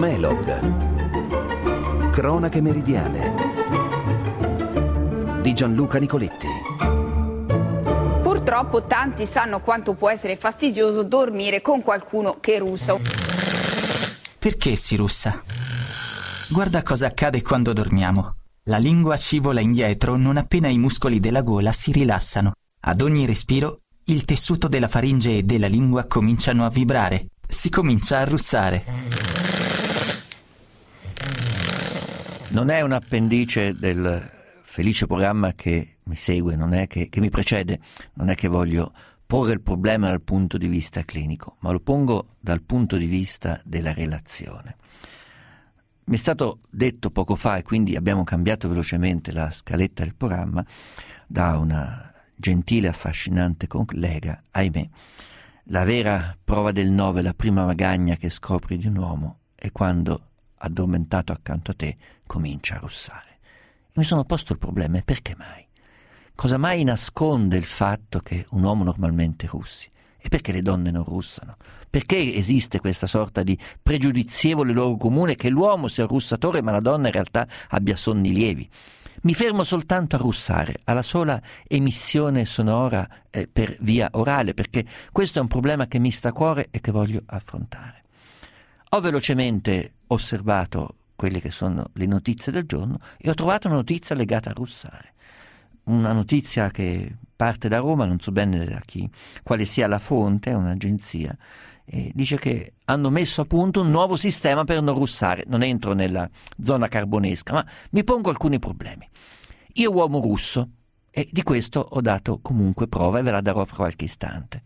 Melog. Cronache meridiane di Gianluca Nicoletti. Purtroppo tanti sanno quanto può essere fastidioso dormire con qualcuno che russa. Perché si russa? Guarda cosa accade quando dormiamo. La lingua scivola indietro non appena i muscoli della gola si rilassano. Ad ogni respiro, il tessuto della faringe e della lingua cominciano a vibrare. Si comincia a russare. Non è un appendice del felice programma che mi segue, non è che mi precede, non è che voglio porre il problema dal punto di vista clinico, ma lo pongo dal punto di vista della relazione. Mi è stato detto poco fa, e quindi abbiamo cambiato velocemente la scaletta del programma, da una gentile e affascinante collega, ahimè, la vera prova del 9, la prima magagna che scopri di un uomo è quando, addormentato accanto a te, comincia a russare. E mi sono posto il problema: perché mai? Cosa mai nasconde il fatto che un uomo normalmente russi? E perché le donne non russano? Perché esiste questa sorta di pregiudizievole luogo comune che l'uomo sia un russatore ma la donna in realtà abbia sonni lievi? Mi fermo soltanto a russare, alla sola emissione sonora per via orale, perché questo è un problema che mi sta a cuore e che voglio affrontare. Ho velocemente osservato quelle che sono le notizie del giorno e ho trovato una notizia legata a russare. Una notizia che parte da Roma, non so bene da chi, quale sia la fonte, è un'agenzia, e dice che hanno messo a punto un nuovo sistema per non russare. Non entro nella zona carbonesca, ma mi pongo alcuni problemi. Io uomo russo, e di questo ho dato comunque prova e ve la darò fra qualche istante.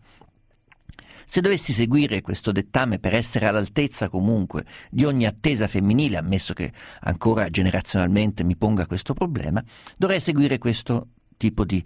Se dovessi seguire questo dettame per essere all'altezza comunque di ogni attesa femminile, ammesso che ancora generazionalmente mi ponga questo problema, dovrei seguire questo tipo di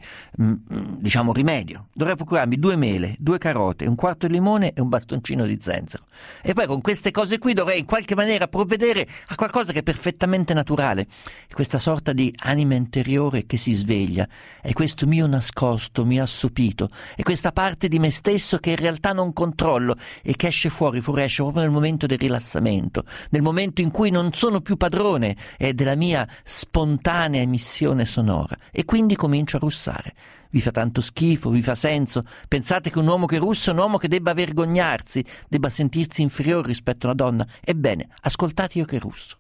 rimedio. Dovrei procurarmi 2 mele, 2 carote, un quarto di limone e un bastoncino di zenzero, e poi con queste cose qui dovrei in qualche maniera provvedere a qualcosa che è perfettamente naturale, questa sorta di anima interiore che si sveglia, è questo mio nascosto, mio assopito, è questa parte di me stesso che in realtà non controllo e che fuoriesce proprio nel momento del rilassamento, nel momento in cui non sono più padrone della mia spontanea emissione sonora, e quindi comincio a russare. Vi fa tanto schifo, vi fa senso? Pensate che un uomo che russa è un uomo che debba vergognarsi, debba sentirsi inferiore rispetto a una donna? Ebbene, ascoltate io che russo.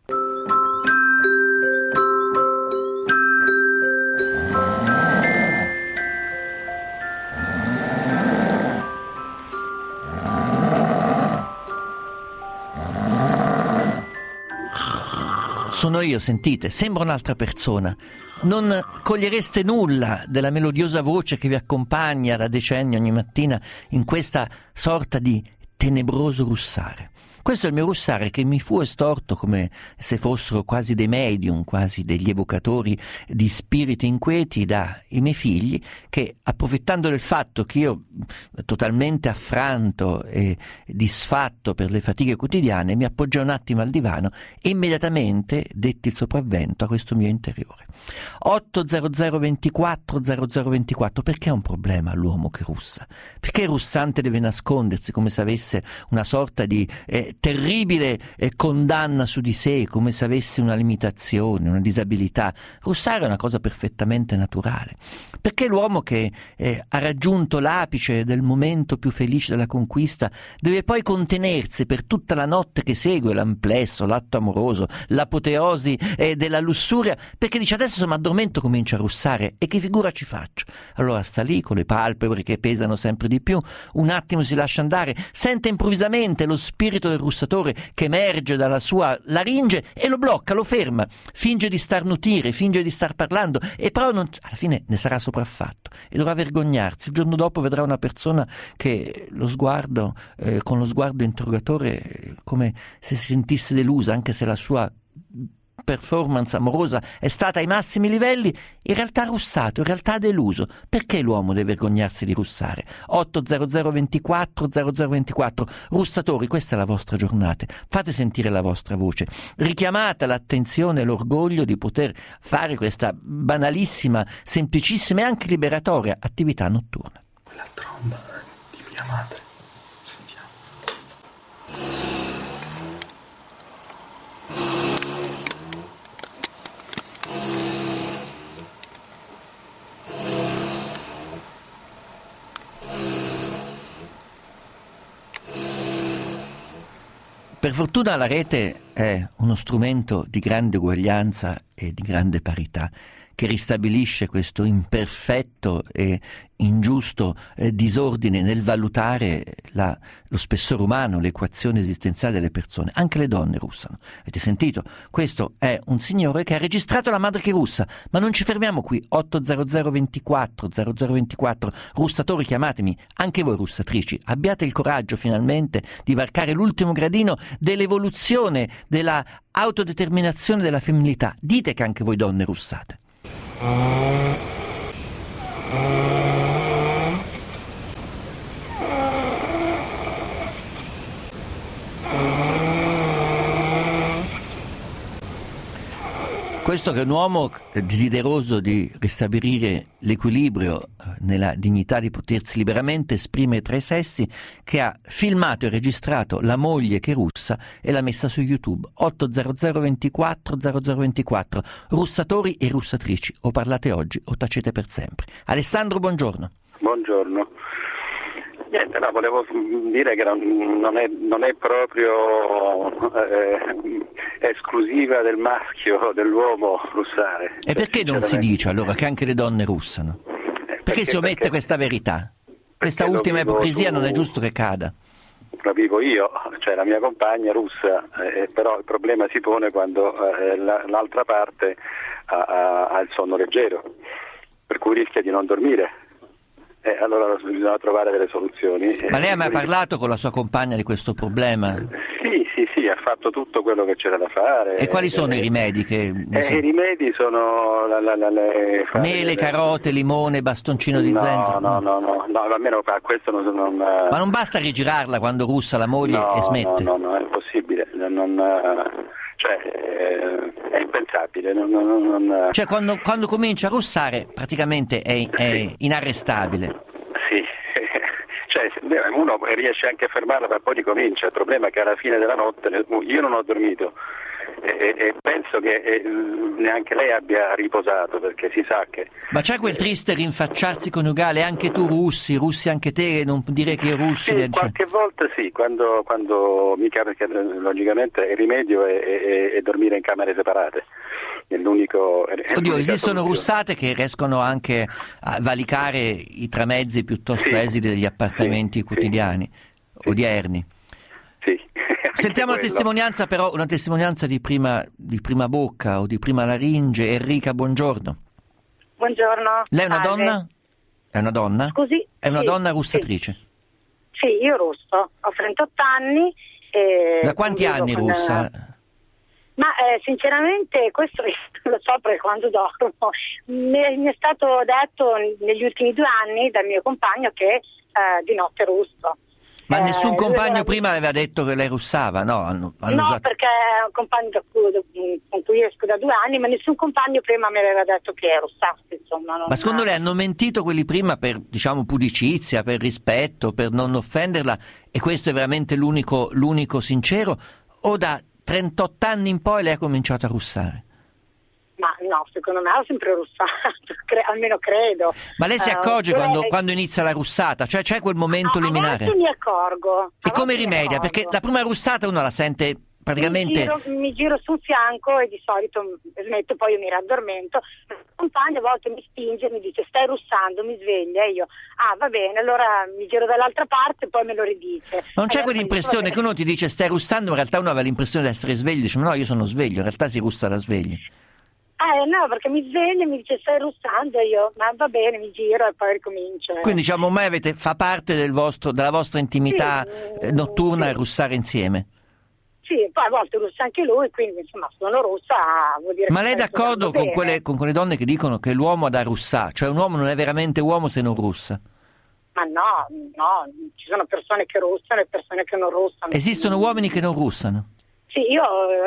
Sono io, sentite, sembra un'altra persona. Non cogliereste nulla della melodiosa voce che vi accompagna da decenni ogni mattina in questa sorta di tenebroso russare. Questo è il mio russare, che mi fu estorto come se fossero quasi dei medium, quasi degli evocatori di spiriti inquieti dai miei figli, che, approfittando del fatto che io, totalmente affranto e disfatto per le fatiche quotidiane, mi appoggiai un attimo al divano e immediatamente detti il sopravvento a questo mio interiore. 80024 0024. Perché è un problema l'uomo che russa? Perché il russante deve nascondersi come se avesse una sorta di terribile condanna su di sé, come se avesse una limitazione, una disabilità? Russare è una cosa perfettamente naturale. Perché l'uomo che ha raggiunto l'apice del momento più felice della conquista deve poi contenersi per tutta la notte che segue l'amplesso, l'atto amoroso, l'apoteosi della lussuria, perché dice: adesso se mi addormento comincia a russare e che figura ci faccio? Allora sta lì con le palpebre che pesano sempre di più, un attimo si lascia andare, sente improvvisamente lo spirito del russatore che emerge dalla sua laringe e lo blocca, lo ferma, finge di starnutire, finge di star parlando, e però alla fine ne sarà sopraffatto e dovrà vergognarsi. Il giorno dopo vedrà una persona che lo sguardo, con lo sguardo interrogatore, come se si sentisse delusa, anche se la sua performance amorosa è stata ai massimi livelli, in realtà ha russato, in realtà ha deluso. Perché l'uomo deve vergognarsi di russare? 80024 0024. Russatori, questa è la vostra giornata, fate sentire la vostra voce, richiamate l'attenzione e l'orgoglio di poter fare questa banalissima, semplicissima e anche liberatoria attività notturna. Quella tromba di mia madre, sentiamo. Per fortuna la rete è uno strumento di grande uguaglianza e di grande parità, che ristabilisce questo imperfetto e ingiusto disordine nel valutare lo spessore umano, l'equazione esistenziale delle persone. Anche le donne russano. Avete sentito? Questo è un signore che ha registrato la madre che russa, ma non ci fermiamo qui. 80024 0024, russatori, chiamatemi, anche voi russatrici, abbiate il coraggio finalmente di varcare l'ultimo gradino dell'evoluzione, della autodeterminazione della femminilità. Dite che anche voi donne russate. Questo che è un uomo desideroso di ristabilire l'equilibrio nella dignità di potersi liberamente esprimere tra i sessi, che ha filmato e registrato la moglie che è russa e l'ha messa su YouTube. 80024 0024. Russatori e russatrici, o parlate oggi o tacete per sempre. Alessandro, buongiorno. Buongiorno. Niente, no, volevo dire che non è proprio esclusiva del maschio, dell'uomo russare. E perché non si dice allora che anche le donne russano? Perché si omette questa verità? Questa ultima ipocrisia non è giusto che cada. La vivo io, cioè la mia compagna russa, però il problema si pone quando l'altra parte ha il sonno leggero, per cui rischia di non dormire. Allora bisogna trovare delle soluzioni. Ma lei ha mai parlato con la sua compagna di questo problema? Sì, ha fatto tutto quello che c'era da fare. E quali sono i rimedi? I rimedi sono mele, carote, limone, bastoncino di zenzero? No, almeno questo non... Ma non basta rigirarla quando russa la moglie e smette? No, è impossibile. È impensabile. Cioè quando comincia a russare praticamente è inarrestabile. Sì, cioè uno riesce anche a fermarla, ma poi ricomincia. Il problema è che alla fine della notte io non ho dormito e penso che neanche lei abbia riposato, perché si sa che... Ma c'è quel triste rinfacciarsi coniugale, anche tu russi anche te, non dire che i russi... Sì, qualche volta sì, quando mica, perché logicamente il rimedio è dormire in camere separate. È l'unico... Oddio, esistono russate che riescono anche a valicare i tramezzi piuttosto esili degli appartamenti quotidiani, odierni. Sì. Sentiamo una testimonianza, però, una testimonianza di prima bocca o di prima laringe. Enrica, buongiorno. Buongiorno. Lei è una donna? È una donna? Scusi? È una donna russatrice? Sì, io russo. Ho 38 anni. Da quanti anni russa? Ma sinceramente questo lo so, perché quando dormo mi è stato detto negli ultimi 2 anni dal mio compagno che di notte russo. Ma nessun compagno prima aveva detto che lei russava, no? No, perché è un compagno con cui esco da 2 anni, ma nessun compagno prima mi aveva detto che russasse, insomma. Ma secondo lei hanno mentito quelli prima per, pudicizia, per rispetto, per non offenderla, e questo è veramente l'unico sincero? O da 38 anni in poi lei ha cominciato a russare? Ma no, secondo me ho sempre russato, almeno credo. Ma lei si accorge quando inizia la russata? Cioè c'è quel momento liminare? Adesso mi accorgo. E come rimedia? Perché la prima russata uno la sente praticamente... Mi giro sul fianco e di solito smetto, poi io mi raddormento. Il compagno a volte mi spinge, mi dice stai russando, mi sveglia, e io va bene, allora mi giro dall'altra parte e poi me lo ridice. Non c'è quell'impressione che uno ti dice stai russando, in realtà uno aveva l'impressione di essere sveglio, dice ma no, io sono sveglio, in realtà si russa da svegli. No, perché mi sveglia e mi dice stai russando, e io ma va bene, mi giro e poi ricomincio. Quindi ormai fa parte della vostra intimità notturna il russare insieme? Sì, poi a volte russa anche lui, quindi insomma sono russa, vuol dire. Ma lei è d'accordo con quelle donne che dicono che l'uomo ha da russare? Cioè un uomo non è veramente uomo se non russa? Ma no, ci sono persone che russano e persone che non russano. Esistono uomini che non russano? Sì, io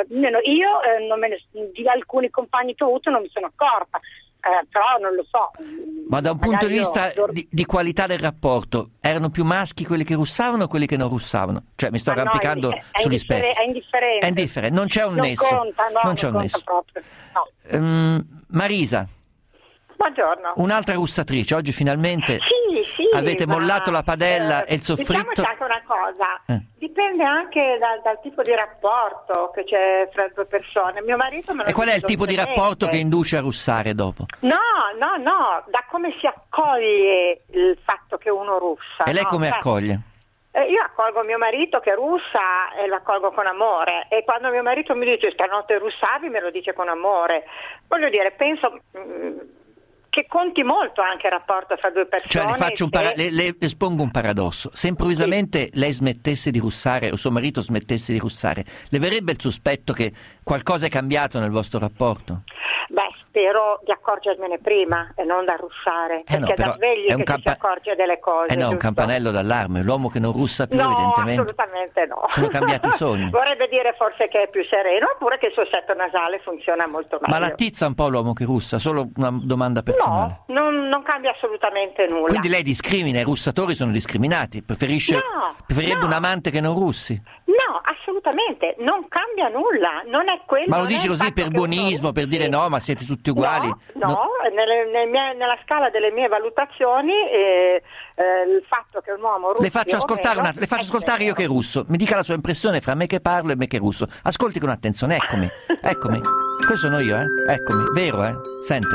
di alcuni compagni che ho avuto non mi sono accorta, però non lo so. Ma da un punto di vista di qualità del rapporto, erano più maschi quelli che russavano o quelli che non russavano? Cioè mi sto arrampicando sugli specchi. È indifferente. È indifferente, non c'è un nesso. Non c'è un nesso. Proprio, no. Marisa. Buongiorno. Un'altra russatrice, oggi finalmente sì, avete mollato la padella e il soffritto. Diciamo anche una cosa, dipende anche dal tipo di rapporto che c'è fra due persone. Mio marito me lo E qual è il dice tipo di dolcemente. rapporto che induce a russare dopo? No, da come si accoglie il fatto che uno russa. E lei no? come accoglie? Io accolgo mio marito che russa e lo accolgo con amore, e quando mio marito mi dice stanotte russavi me lo dice con amore. Voglio dire, penso che conti molto anche il rapporto fra due persone. Cioè le espongo un paradosso. Se improvvisamente lei smettesse di russare o suo marito smettesse di russare, le verrebbe il sospetto che qualcosa è cambiato nel vostro rapporto? Beh, spero di accorgermene prima e non da russare, perché però da svegli che ci si accorge delle cose. no, è un giusto? campanello d'allarme. L'uomo che non russa più, No, evidentemente. assolutamente no. Sono cambiati i sogni. Vorrebbe dire forse che è più sereno, oppure che il suo setto nasale funziona molto meglio. Ma l'attizza un po' l'uomo che russa? Solo una domanda personale. No, non cambia assolutamente nulla. Quindi lei discrimina, i russatori sono discriminati, preferirebbe un amante che non russi? No, assolutamente, non cambia nulla, non è quello. Ma lo dici così per buonismo, per dire no, ma siete tutti uguali? No, nella scala delle mie valutazioni il fatto che un uomo russi le faccio ascoltare io che russo, mi dica la sua impressione fra me che parlo e me che russo. Ascolti con attenzione, eccomi, questo sono io, eccomi, vero, sente?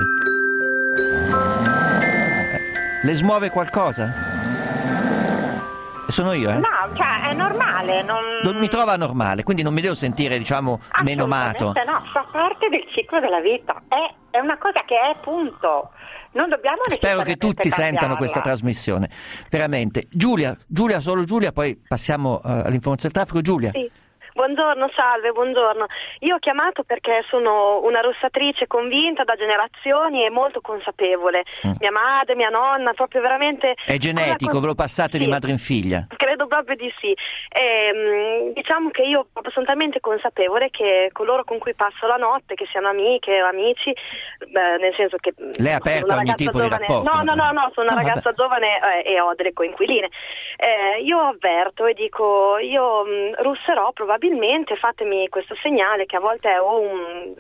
Le smuove qualcosa? Sono io, No, cioè è normale. Non mi trova normale, quindi non mi devo sentire, menomato. No, fa parte del ciclo della vita. È una cosa che è, punto. Non dobbiamo Spero che tutti sentano questa trasmissione. Veramente. Giulia, solo Giulia, poi passiamo all'informazione del traffico. Giulia. Sì. Buongiorno, salve, buongiorno. Io ho chiamato perché sono una russatrice convinta da generazioni e molto consapevole. Mia madre, mia nonna, proprio veramente... È genetico, ve lo passate di madre in figlia? Credo proprio di sì. Diciamo che io sono talmente consapevole che coloro con cui passo la notte, che siano amiche o amici, nel senso che... Lei ha aperto ogni tipo giovane, di rapporto? No, sono una ragazza giovane e ho delle coinquiline. Io avverto e dico, io russerò probabilmente, fatemi questo segnale che a volte è un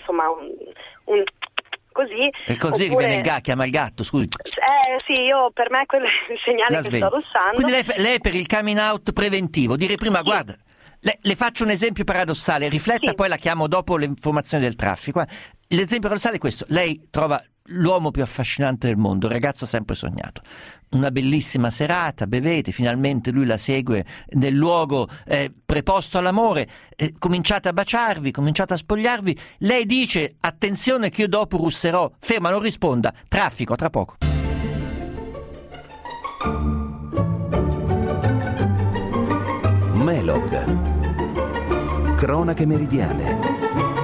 così. È così oppure... che viene chiama il gatto, scusi. Sì, io per me quello è il segnale che sto russando. Quindi lei è per il coming out preventivo, dire prima guarda, le faccio un esempio paradossale, rifletta, poi la chiamo dopo le informazioni del traffico. L'esempio paradossale è questo: lei trova l'uomo più affascinante del mondo, il ragazzo sempre sognato, una bellissima serata, bevete, finalmente lui la segue nel luogo preposto all'amore, cominciate a baciarvi, cominciate a spogliarvi, lei dice attenzione che io dopo russerò, ferma, non risponda, traffico, tra poco. Melog, cronache meridiane.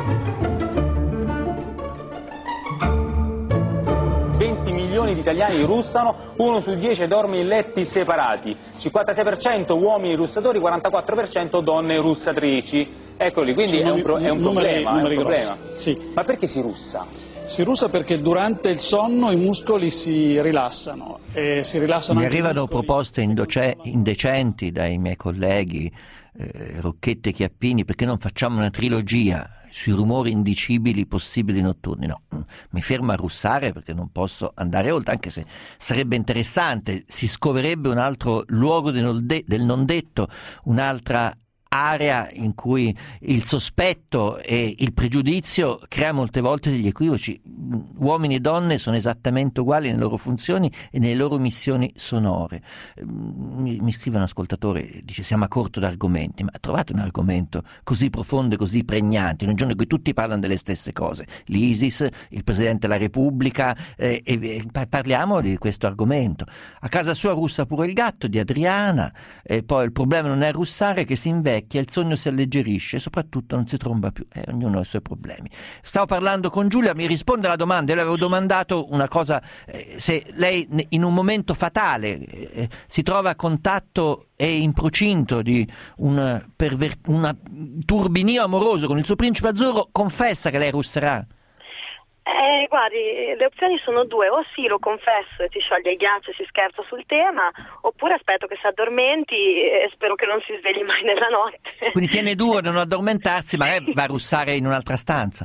20 milioni di italiani russano, 1 su 10 dorme in letti separati, 56% uomini russatori, 44% donne russatrici. Eccoli, quindi è un problema. Sì. Ma perché si russa? Si russa perché durante il sonno i muscoli si rilassano. E si rilassano. Mi arrivano proposte indecenti dai miei colleghi, Rocchetti e Chiappini, perché non facciamo una trilogia sui rumori indicibili possibili notturni. No, mi fermo a russare perché non posso andare oltre, anche se sarebbe interessante, si scoverebbe un altro luogo del non detto, un'altra area in cui il sospetto e il pregiudizio crea molte volte degli equivoci. Uomini e donne sono esattamente uguali nelle loro funzioni e nelle loro missioni sonore. Mi scrive un ascoltatore, dice siamo a corto d'argomenti, ma trovate un argomento così profondo e così pregnante in un giorno in cui tutti parlano delle stesse cose, l'ISIS, il Presidente della Repubblica, e parliamo di questo argomento. A casa sua russa pure il gatto di Adriana, e poi il problema non è russare, che si invecchia, il sogno si alleggerisce e soprattutto non si tromba più, ognuno ha i suoi problemi. Stavo parlando con Giulia, mi risponde alla domanda. Io le avevo domandato una cosa, se lei in un momento fatale si trova a contatto e in procinto di un turbinio amoroso con il suo principe azzurro, confessa che lei russerà? Guardi, le opzioni sono due: o sì, lo confesso e ti scioglie il ghiaccio e si scherza sul tema, oppure aspetto che si addormenti e spero che non si svegli mai nella notte. Quindi tiene duro di non addormentarsi, magari va a russare in un'altra stanza.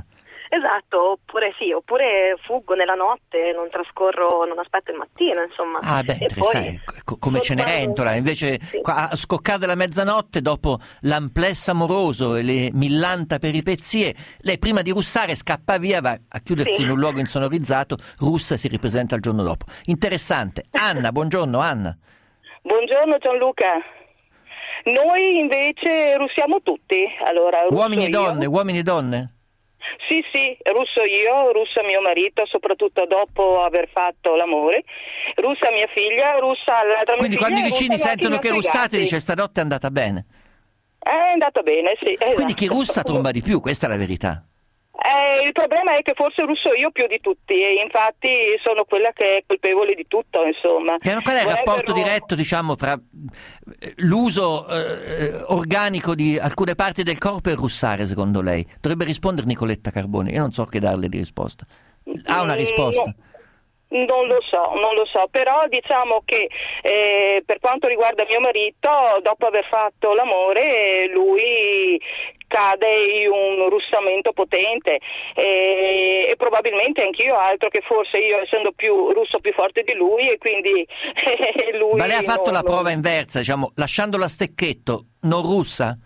Esatto, oppure fuggo nella notte, non aspetto il mattino, insomma. Ah beh, interessante, come Cenerentola, invece sì. A scoccare della mezzanotte, dopo l'amplessa amoroso e le millanta peripezie, lei prima di russare scappa via, va a chiudersi in un luogo insonorizzato, russa e si ripresenta il giorno dopo. Interessante. Anna, buongiorno Anna. Buongiorno Gianluca. Noi invece russiamo tutti. Allora, uomini e donne? Sì, russo io, russa mio marito, soprattutto dopo aver fatto l'amore, russa mia figlia, russa l'altra mia figlia. Quindi quando i vicini sentono che russate dice stanotte è andata bene? È andata bene, sì. Esatto. Quindi chi russa tromba di più, questa è la verità. Il problema è che forse russo io più di tutti e infatti sono quella che è colpevole di tutto, insomma. Qual è il rapporto diretto, diciamo, fra l'uso organico di alcune parti del corpo e il russare, secondo lei? Dovrebbe rispondere Nicoletta Carboni, io non so che darle di risposta. Ha una risposta? No. Non lo so, però diciamo che per quanto riguarda mio marito, dopo aver fatto l'amore, lui cade in un russamento potente e probabilmente anch'io, altro che forse io essendo più russo più forte di lui e quindi lui... Ma lei ha fatto la prova inversa, diciamo, lasciandola a stecchetto, non russa?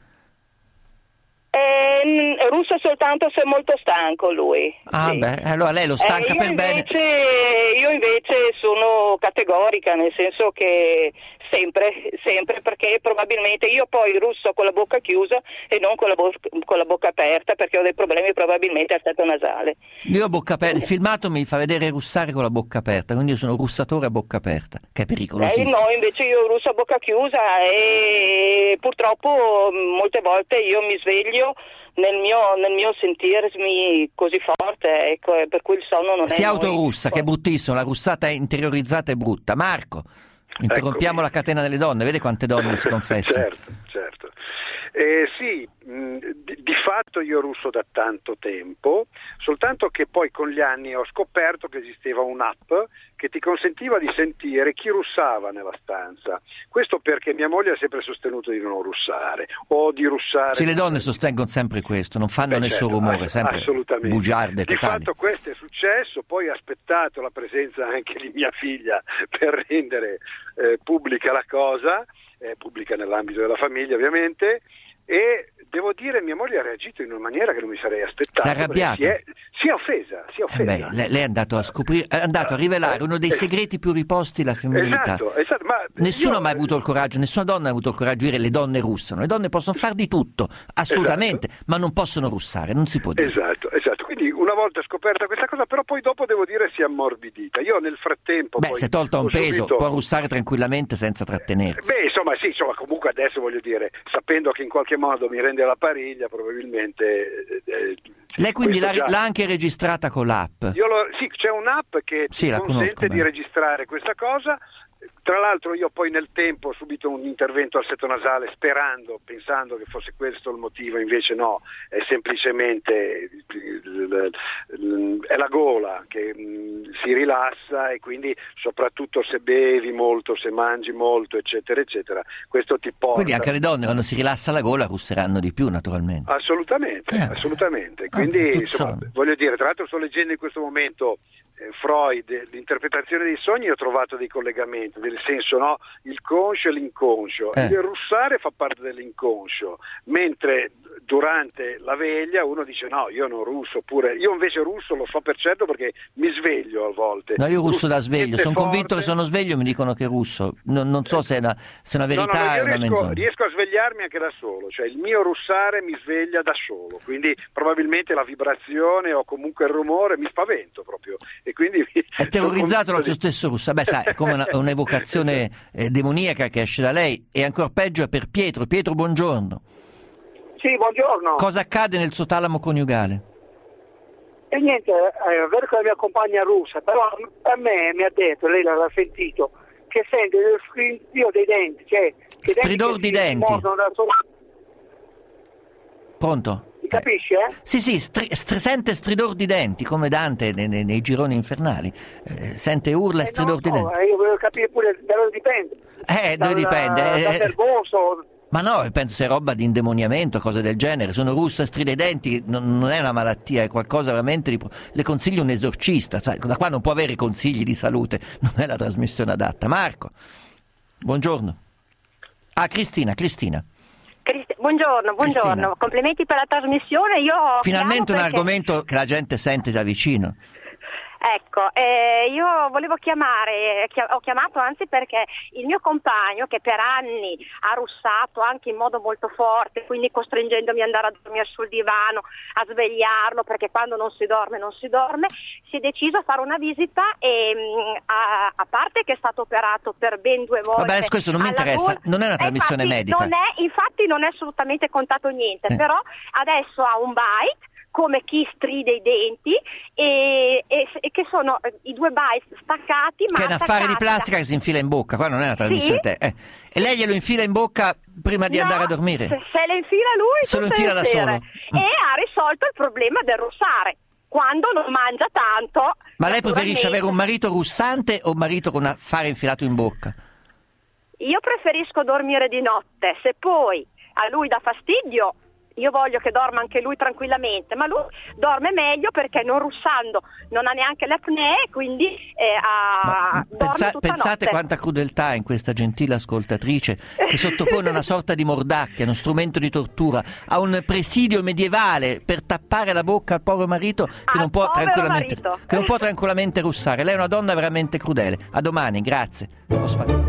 Russa soltanto se è molto stanco lui. Ah sì. Beh, allora lei lo stanca per bene. Io invece sono categorica, nel senso che sempre, perché probabilmente io poi russo con la bocca chiusa e non con la bocca aperta, perché ho dei problemi probabilmente al setto nasale. Io a bocca aperta, il filmato mi fa vedere russare con la bocca aperta, quindi io sono russatore a bocca aperta, che è pericolosissimo. No, invece io russo a bocca chiusa e purtroppo molte volte io mi sveglio nel mio sentirmi così forte, ecco, per cui il sonno non è... Si autorussa, che è bruttissimo, la russata interiorizzata è brutta. Marco, interrompiamo la catena delle donne, vede quante donne si confessano. Certo. Sì, di fatto io russo da tanto tempo, soltanto che poi con gli anni ho scoperto che esisteva un'app che ti consentiva di sentire chi russava nella stanza. Questo perché mia moglie ha sempre sostenuto di non russare o di russare. Sì, le donne sostengono sempre questo, non fanno nessun rumore, sempre bugiarde totali. Di fatto questo è successo, poi ho aspettato la presenza anche di mia figlia per rendere pubblica la cosa, pubblica nell'ambito della famiglia ovviamente, e devo dire mia moglie ha reagito in una maniera che non mi sarei aspettato. Si è arrabbiata? Si è offesa. Lei è andato a scoprire, è andato a rivelare uno dei segreti più riposti della femminilità. Esatto, ma nessuno ha mai avuto il coraggio, nessuna donna ha avuto il coraggio di dire le donne russano. Le donne possono far di tutto, assolutamente, ma non possono russare, non si può dire. Esatto. Quindi una volta scoperta questa cosa, però poi dopo devo dire si è ammorbidita. Io nel frattempo... si è tolta un peso, può russare tranquillamente senza trattenersi. Insomma, comunque adesso voglio dire, sapendo che in qualche modo mi rende la pariglia, probabilmente... Lei quindi l'ha anche registrata con l'app? Sì, c'è un'app che ti consente di registrare questa cosa. Tra l'altro io poi nel tempo ho subito un intervento al setto nasale pensando che fosse questo il motivo, invece no, è semplicemente è la gola che si rilassa e quindi soprattutto se bevi molto, se mangi molto, eccetera, questo ti porta... Quindi anche le donne quando si rilassa la gola russeranno di più naturalmente. Assolutamente. Quindi insomma, voglio dire, tra l'altro sto leggendo in questo momento Freud, l'interpretazione dei sogni, ho trovato dei collegamenti, nel senso, no, il conscio e l'inconscio. Il russare fa parte dell'inconscio, mentre durante la veglia uno dice no, io non russo, oppure io invece russo lo so per certo perché mi sveglio a volte. No, io russo da sveglio, sono convinto che sono sveglio, mi dicono che russo, non so se è una verità o una menzogna. Riesco a svegliarmi anche da solo, cioè il mio russare mi sveglia da solo, quindi probabilmente la vibrazione o comunque il rumore mi spavento proprio. E quindi è terrorizzato lo stesso russo. Sai, è come un'evocazione demoniaca che esce da lei, e ancora peggio è per Pietro. Pietro, buongiorno. Sì, buongiorno. Cosa accade nel suo talamo coniugale? E niente, è vero che la mia compagna è russa, però a me mi ha detto, lei l'ha sentito, che sente lo stridore dei denti, cioè stridor di denti. Pronto? Capisci, Sì, sente stridor di denti, come Dante nei gironi infernali. Sente urla e stridor di denti. Io volevo capire pure da dove dipende. Dove dipende? Da nervoso. Ma no, penso sia roba di indemoniamento, cose del genere. Sono russa, stride i denti, non è una malattia, è qualcosa veramente di... Le consiglio un esorcista, sai, da qua non può avere consigli di salute, non è la trasmissione adatta. Marco, buongiorno. Cristina. Buongiorno. Cristina. Complimenti per la trasmissione. Io finalmente un argomento che la gente sente da vicino. Ecco, io volevo ho chiamato anzi perché il mio compagno, che per anni ha russato anche in modo molto forte, quindi costringendomi ad andare a dormire sul divano, a svegliarlo, perché quando non si dorme, si è deciso a fare una visita e a parte che è stato operato per ben 2 volte. Vabbè, questo non mi interessa, non è una trasmissione medica. Infatti non è assolutamente contato niente, però adesso ha un bite, come chi stride i denti e che sono i 2 bite staccati, ma che è un affare di plastica che si infila in bocca. Qua non è una trasmissione e lei glielo infila in bocca prima di andare a dormire? Se lo infila lui, se lo infila da solo. E ha risolto il problema del russare quando non mangia tanto. Ma lei preferisce avere un marito russante o un marito con un affare infilato in bocca? Io preferisco dormire di notte. Se poi a lui dà fastidio, io voglio che dorma anche lui tranquillamente, ma lui dorme meglio perché non russando non ha neanche l'apnea, quindi pensate quanta crudeltà in questa gentile ascoltatrice che sottopone una sorta di mordacchia, uno strumento di tortura, a un presidio medievale per tappare la bocca al povero marito che non può tranquillamente russare. Lei è una donna veramente crudele. A domani, grazie.